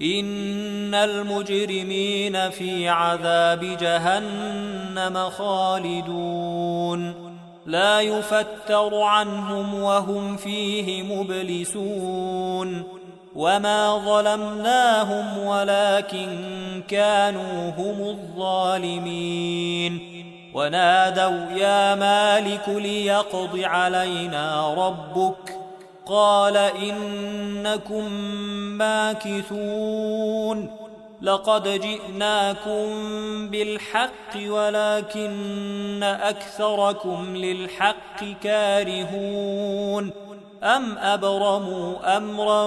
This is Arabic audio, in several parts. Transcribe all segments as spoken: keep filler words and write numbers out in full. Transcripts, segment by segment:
إن المجرمين في عذاب جهنم خالدون لا يفتر عنهم وهم فيه مبلسون وما ظلمناهم ولكن كانوا هم الظالمين ونادوا يا مالك ليقض علينا ربك قال إنكم ماكثون لقد جئناكم بالحق ولكن أكثركم للحق كارهون أم أبرموا أمرا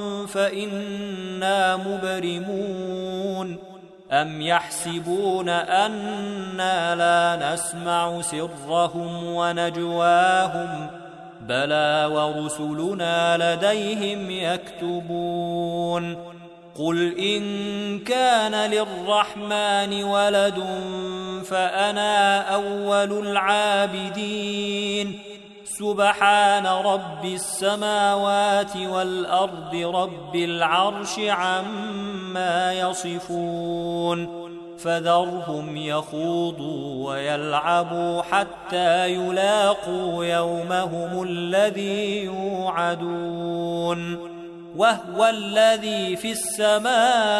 فإنا مبرمون أم يحسبون أنا لا نسمع سرهم ونجواهم بلى ورسلنا لديهم يكتبون قل إن كان للرحمن ولد فأنا أول العابدين سبحان رب السماوات والأرض رب العرش عما يصفون فذرهم يخوضوا ويلعبوا حتى يلاقوا يومهم الذي يوعدون وهو الذي في السماء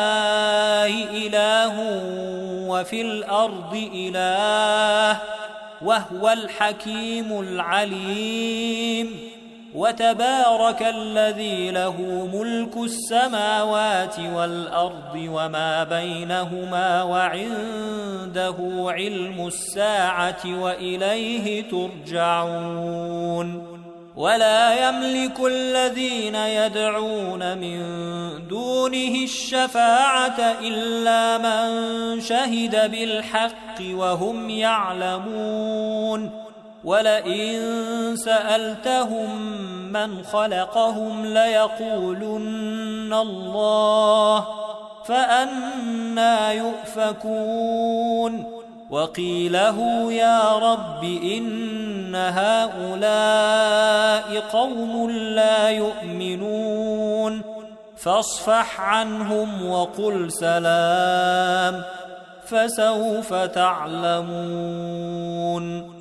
إله وفي الأرض إله وهو الحكيم العليم وتبارك الذي له ملك السماوات والأرض وما بينهما وعنده علم الساعة وإليه ترجعون ولا يملك الذين يدعون من دونه الشفاعة إلا من شهد بالحق وهم يعلمون ولئن سألتهم من خلقهم ليقولن الله فأنى يؤفكون وقيله يا رب إن هؤلاء قوم لا يؤمنون فاصفح عنهم وقل سلام فسوف تعلمون